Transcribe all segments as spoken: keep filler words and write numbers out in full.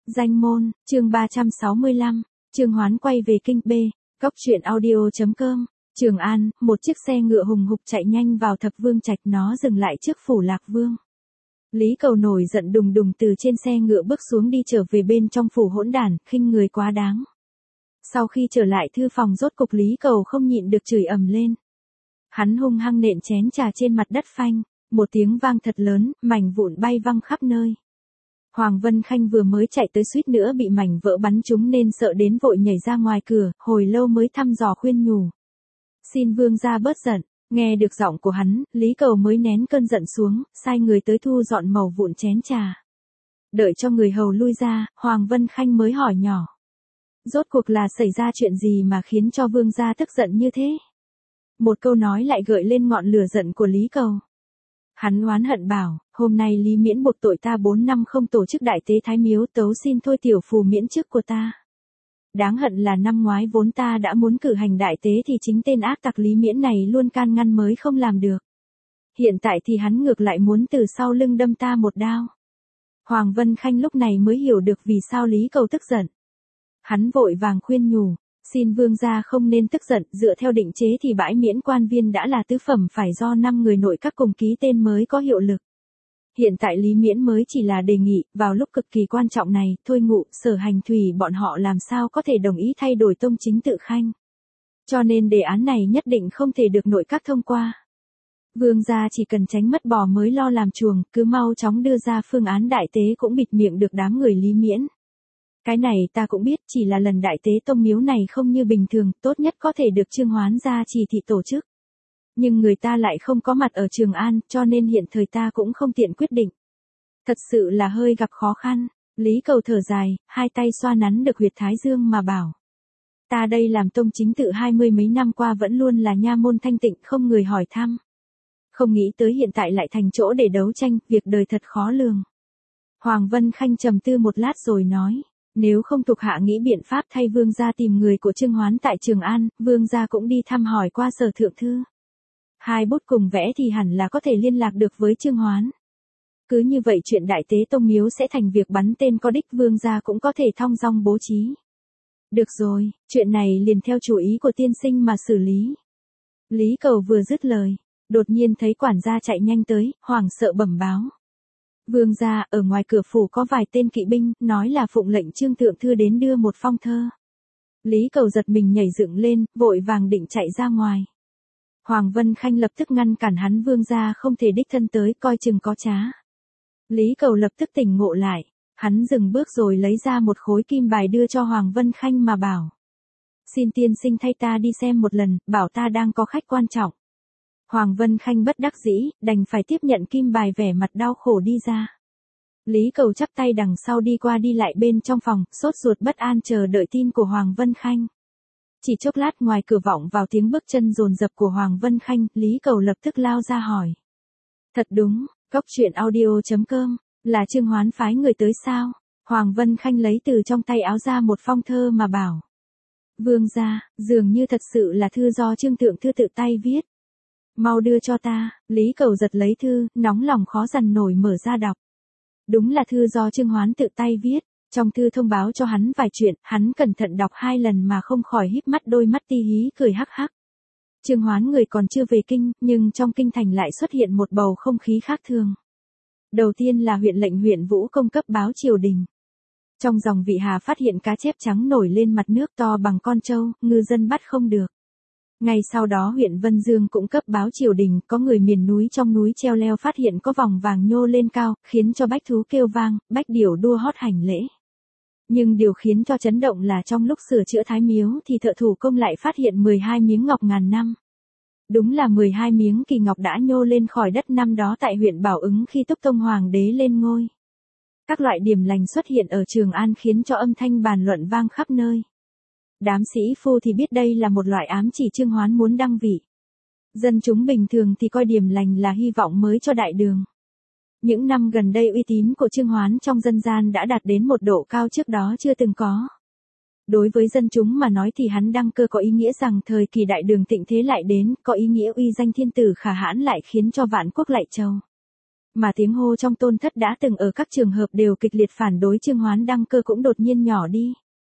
Danh môn, chương ba trăm sáu mươi lăm, Trương Hoán quay về kinh B, Cóc truyện audio.com, Trường An, một chiếc xe ngựa hùng hục chạy nhanh vào Thập Vương Trạch, nó dừng lại trước phủ Lạc Vương. Lý Cầu nổi giận đùng đùng từ trên xe ngựa bước xuống đi trở về bên trong phủ hỗn đản, khinh người quá đáng. Sau khi trở lại thư phòng rốt cục Lý Cầu không nhịn được chửi ầm lên. Hắn hung hăng nện chén trà trên mặt đất phanh, một tiếng vang thật lớn, mảnh vụn bay văng khắp nơi. Hoàng Vân Khanh vừa mới chạy tới suýt nữa bị mảnh vỡ bắn trúng nên sợ đến vội nhảy ra ngoài cửa, hồi lâu mới thăm dò khuyên nhủ. Xin vương gia bớt giận, nghe được giọng của hắn, Lý Cầu mới nén cơn giận xuống, sai người tới thu dọn mẩu vụn chén trà. Đợi cho người hầu lui ra, Hoàng Vân Khanh mới hỏi nhỏ. Rốt cuộc là xảy ra chuyện gì mà khiến cho vương gia tức giận như thế? Một câu nói lại gợi lên ngọn lửa giận của Lý Cầu. Hắn oán hận bảo, hôm nay Lý Miễn buộc tội ta bốn năm không tổ chức đại tế Thái Miếu, tấu xin thôi tiểu phù miễn chức của ta. Đáng hận là năm ngoái vốn ta đã muốn cử hành đại tế thì chính tên ác tặc Lý Miễn này luôn can ngăn mới không làm được. Hiện tại thì hắn ngược lại muốn từ sau lưng đâm ta một đao. Hoàng Vân Khanh lúc này mới hiểu được vì sao Lý Cầu tức giận. Hắn vội vàng khuyên nhủ. Xin vương gia không nên tức giận, dựa theo định chế thì bãi miễn quan viên đã là tứ phẩm phải do năm người nội các cùng ký tên mới có hiệu lực. Hiện tại Lý Miễn mới chỉ là đề nghị, vào lúc cực kỳ quan trọng này, Thôi Ngụ, Sở Hành Thủy bọn họ làm sao có thể đồng ý thay đổi tông chính tự khanh. Cho nên đề án này nhất định không thể được nội các thông qua. Vương gia chỉ cần tránh mất bò mới lo làm chuồng, cứ mau chóng đưa ra phương án đại tế cũng bịt miệng được đám người Lý Miễn. Cái này ta cũng biết, chỉ là lần đại tế tông miếu này không như bình thường, tốt nhất có thể được Trương Hoán ra chỉ thị tổ chức. Nhưng người ta lại không có mặt ở Trường An, cho nên hiện thời ta cũng không tiện quyết định. Thật sự là hơi gặp khó khăn. Lý Cầu thở dài, hai tay xoa nắn được huyệt thái dương mà bảo. Ta đây làm tông chính tự hai mươi mấy năm qua vẫn luôn là nha môn thanh tịnh không người hỏi thăm. Không nghĩ tới hiện tại lại thành chỗ để đấu tranh, việc đời thật khó lường. Hoàng Vân Khanh trầm tư một lát rồi nói. Nếu không thuộc hạ nghĩ biện pháp thay vương gia tìm người của Trương Hoán tại Trường An, vương gia cũng đi thăm hỏi qua Sở Thượng Thư. Hai bút cùng vẽ thì hẳn là có thể liên lạc được với Trương Hoán. Cứ như vậy chuyện đại tế tông miếu sẽ thành việc bắn tên có đích, vương gia cũng có thể thong dong bố trí. Được rồi, chuyện này liền theo chủ ý của tiên sinh mà xử lý. Lý Cầu vừa dứt lời, đột nhiên thấy quản gia chạy nhanh tới, hoảng sợ bẩm báo. Vương gia, ở ngoài cửa phủ có vài tên kỵ binh, nói là phụng lệnh Trương Thượng Thư đến đưa một phong thơ. Lý Cầu giật mình nhảy dựng lên, vội vàng định chạy ra ngoài. Hoàng Vân Khanh lập tức ngăn cản hắn, vương gia không thể đích thân tới, coi chừng có trá. Lý Cầu lập tức tỉnh ngộ lại, hắn dừng bước rồi lấy ra một khối kim bài đưa cho Hoàng Vân Khanh mà bảo. Xin tiên sinh thay ta đi xem một lần, bảo ta đang có khách quan trọng. Hoàng Vân Khanh bất đắc dĩ, đành phải tiếp nhận kim bài, vẻ mặt đau khổ đi ra. Lý Cầu chắp tay đằng sau đi qua đi lại bên trong phòng, sốt ruột bất an chờ đợi tin của Hoàng Vân Khanh. Chỉ chốc lát ngoài cửa vọng vào tiếng bước chân dồn dập của Hoàng Vân Khanh, Lý Cầu lập tức lao ra hỏi. Thật đúng, Cóc truyện audio.com, là Trương Hoán phái người tới sao? Hoàng Vân Khanh lấy từ trong tay áo ra một phong thơ mà bảo. Vương gia, dường như thật sự là thư do Trương Thượng Thư tự tay viết. Mau đưa cho ta. Lý Cầu giật lấy thư, nóng lòng khó dằn nổi mở ra đọc. Đúng là thư do Trương Hoán tự tay viết. Trong thư thông báo cho hắn vài chuyện, hắn cẩn thận đọc hai lần mà không khỏi híp mắt, đôi mắt ti hí cười hắc hắc. Trương Hoán người còn chưa về kinh, nhưng trong kinh thành lại xuất hiện một bầu không khí khác thường. Đầu tiên là huyện lệnh huyện Vũ Công cấp báo triều đình. Trong dòng Vị Hà phát hiện cá chép trắng nổi lên mặt nước to bằng con trâu, ngư dân bắt không được. Ngay sau đó huyện Vân Dương cũng cấp báo triều đình, có người miền núi trong núi treo leo phát hiện có vòng vàng nhô lên cao, khiến cho bách thú kêu vang, bách điểu đua hót hành lễ. Nhưng điều khiến cho chấn động là trong lúc sửa chữa Thái Miếu thì thợ thủ công lại phát hiện mười hai miếng ngọc ngàn năm. Đúng là mười hai miếng kỳ ngọc đã nhô lên khỏi đất năm đó tại huyện Bảo Ứng khi Túc Tông Hoàng đế lên ngôi. Các loại điểm lành xuất hiện ở Trường An khiến cho âm thanh bàn luận vang khắp nơi. Đám sĩ phu thì biết đây là một loại ám chỉ Trương Hoán muốn đăng vị. Dân chúng bình thường thì coi điểm lành là hy vọng mới cho đại đường. Những năm gần đây uy tín của Trương Hoán trong dân gian đã đạt đến một độ cao trước đó chưa từng có. Đối với dân chúng mà nói thì hắn đăng cơ có ý nghĩa rằng thời kỳ đại đường thịnh thế lại đến, có ý nghĩa uy danh thiên tử khả hãn lại khiến cho vạn quốc lạy chầu. Mà tiếng hô trong tôn thất đã từng ở các trường hợp đều kịch liệt phản đối Trương Hoán đăng cơ cũng đột nhiên nhỏ đi.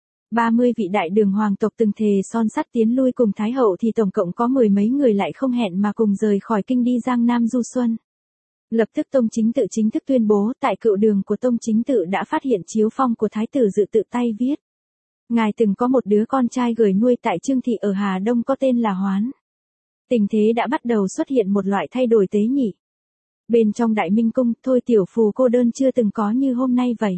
ba mươi vị đại đường hoàng tộc từng thề son sắt tiến lui cùng Thái hậu thì tổng cộng có mười mấy người lại không hẹn mà cùng rời khỏi kinh đi Giang Nam du xuân. Lập tức Tông Chính Tự chính thức tuyên bố tại cựu đường của Tông Chính Tự đã phát hiện chiếu phong của Thái tử Dự tự tay viết. Ngài từng có một đứa con trai gửi nuôi tại Trương Thị ở Hà Đông có tên là Hoán. Tình thế đã bắt đầu xuất hiện một loại thay đổi tế nhị. Bên trong Đại Minh Cung, Thôi Tiểu Phù cô đơn chưa từng có như hôm nay vậy.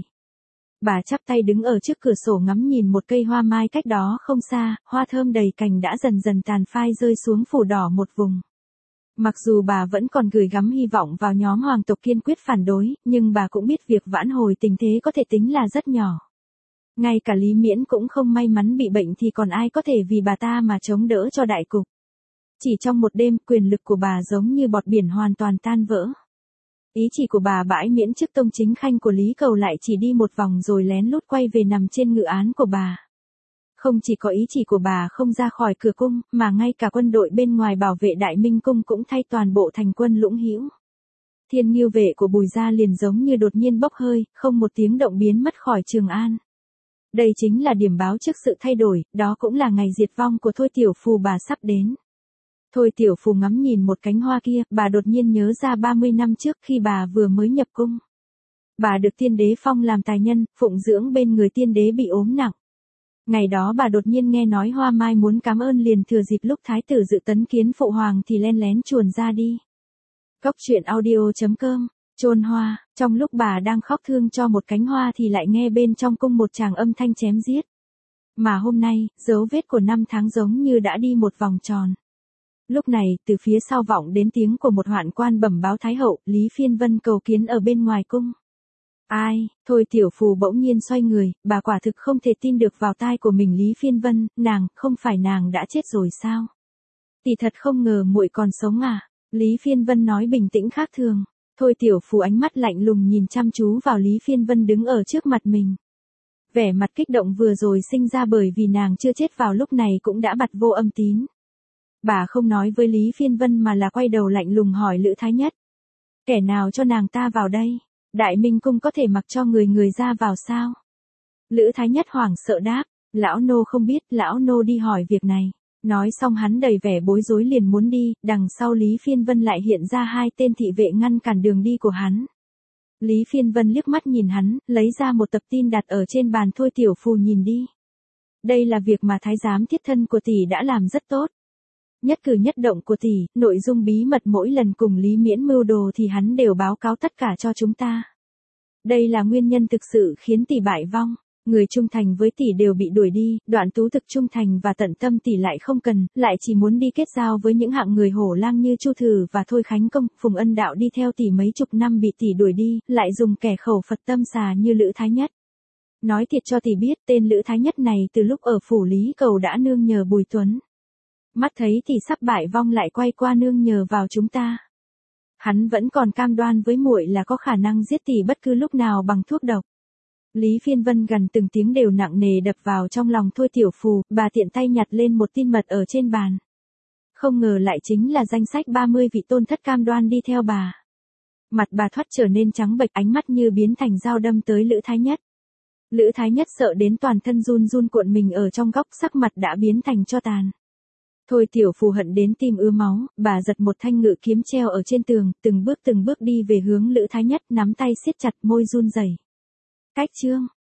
Bà chắp tay đứng ở trước cửa sổ ngắm nhìn một cây hoa mai cách đó không xa, hoa thơm đầy cành đã dần dần tàn phai rơi xuống phủ đỏ một vùng. Mặc dù bà vẫn còn gửi gắm hy vọng vào nhóm hoàng tộc kiên quyết phản đối, nhưng bà cũng biết việc vãn hồi tình thế có thể tính là rất nhỏ. Ngay cả Lý Miễn cũng không may mắn bị bệnh thì còn ai có thể vì bà ta mà chống đỡ cho đại cục. Chỉ trong một đêm, quyền lực của bà giống như bọt biển hoàn toàn tan vỡ. Ý chỉ của bà bãi miễn chức tông chính khanh của Lý Cầu lại chỉ đi một vòng rồi lén lút quay về nằm trên ngự án của bà. Không chỉ có ý chỉ của bà không ra khỏi cửa cung, mà ngay cả quân đội bên ngoài bảo vệ Đại Minh Cung cũng thay toàn bộ thành quân Lũng Hữu. Thiên Ngưu vệ của Bùi gia liền giống như đột nhiên bốc hơi, không một tiếng động biến mất khỏi Trường An. Đây chính là điểm báo trước sự thay đổi, đó cũng là ngày diệt vong của Thôi Tiểu Phù bà sắp đến. Thôi Tiểu Phù ngắm nhìn một cánh hoa kia, bà đột nhiên nhớ ra ba mươi năm trước khi bà vừa mới nhập cung. Bà được tiên đế phong làm tài nhân, phụng dưỡng bên người tiên đế bị ốm nặng. Ngày đó bà đột nhiên nghe nói Hoa Mai muốn cảm ơn liền thừa dịp lúc Thái tử Dự tấn kiến phụ hoàng thì len lén chuồn ra đi. Cốc truyện audio chấm com, chôn hoa, trong lúc bà đang khóc thương cho một cánh hoa thì lại nghe bên trong cung một tràng âm thanh chém giết. Mà hôm nay, dấu vết của năm tháng giống như đã đi một vòng tròn. Lúc này, từ phía sau vọng đến tiếng của một hoạn quan bẩm báo Thái hậu, Lý Phiên Vân cầu kiến ở bên ngoài cung. Ai, Thôi Tiểu Phù bỗng nhiên xoay người, bà quả thực không thể tin được vào tai của mình. Lý Phiên Vân, nàng, không phải nàng đã chết rồi sao? Tỷ thật không ngờ muội còn sống à? Lý Phiên Vân nói bình tĩnh khác thường. Thôi Tiểu Phù ánh mắt lạnh lùng nhìn chăm chú vào Lý Phiên Vân đứng ở trước mặt mình. Vẻ mặt kích động vừa rồi sinh ra bởi vì nàng chưa chết vào lúc này cũng đã bặt vô âm tín. Bà không nói với Lý Phiên Vân mà là quay đầu lạnh lùng hỏi Lữ Thái Nhất. Kẻ nào cho nàng ta vào đây? Đại Minh Cung có thể mặc cho người người ra vào sao? Lữ Thái Nhất hoảng sợ đáp, lão nô không biết, lão nô đi hỏi việc này. Nói xong hắn đầy vẻ bối rối liền muốn đi, đằng sau Lý Phiên Vân lại hiện ra hai tên thị vệ ngăn cản đường đi của hắn. Lý Phiên Vân liếc mắt nhìn hắn, lấy ra một tập tin đặt ở trên bàn. Thôi Tiểu Phù nhìn đi. Đây là việc mà thái giám thiết thân của tỷ đã làm rất tốt. Nhất cử nhất động của tỷ, nội dung bí mật mỗi lần cùng Lý Miễn mưu đồ thì hắn đều báo cáo tất cả cho chúng ta. Đây là nguyên nhân thực sự khiến tỷ bại vong. Người trung thành với tỷ đều bị đuổi đi, Đoạn Tú Thực trung thành và tận tâm tỷ lại không cần, lại chỉ muốn đi kết giao với những hạng người hổ lang như Chu Thử và Thôi Khánh Công. Phùng Ân Đạo đi theo tỷ mấy chục năm bị tỷ đuổi đi, lại dùng kẻ khẩu Phật tâm xà như Lữ Thái Nhất. Nói thiệt cho tỷ biết, tên Lữ Thái Nhất này từ lúc ở phủ Lý Cầu đã nương nhờ Bùi Tuấn. Mắt thấy tỷ sắp bại vong lại quay qua nương nhờ vào chúng ta. Hắn vẫn còn cam đoan với muội là có khả năng giết tỷ bất cứ lúc nào bằng thuốc độc. Lý Phiên Vân gần từng tiếng đều nặng nề đập vào trong lòng Thôi Tiểu Phù, bà tiện tay nhặt lên một tin mật ở trên bàn. Không ngờ lại chính là danh sách ba mươi vị tôn thất cam đoan đi theo bà. Mặt bà thoát trở nên trắng bệch, ánh mắt như biến thành dao đâm tới Lữ Thái Nhất. Lữ Thái Nhất sợ đến toàn thân run run cuộn mình ở trong góc, sắc mặt đã biến thành tro tàn. Thôi Tiểu Phù hận đến tim ứa máu, bà giật một thanh ngự kiếm treo ở trên tường, từng bước từng bước đi về hướng Lữ Thái Nhất, nắm tay siết chặt, môi run rẩy. Cách chương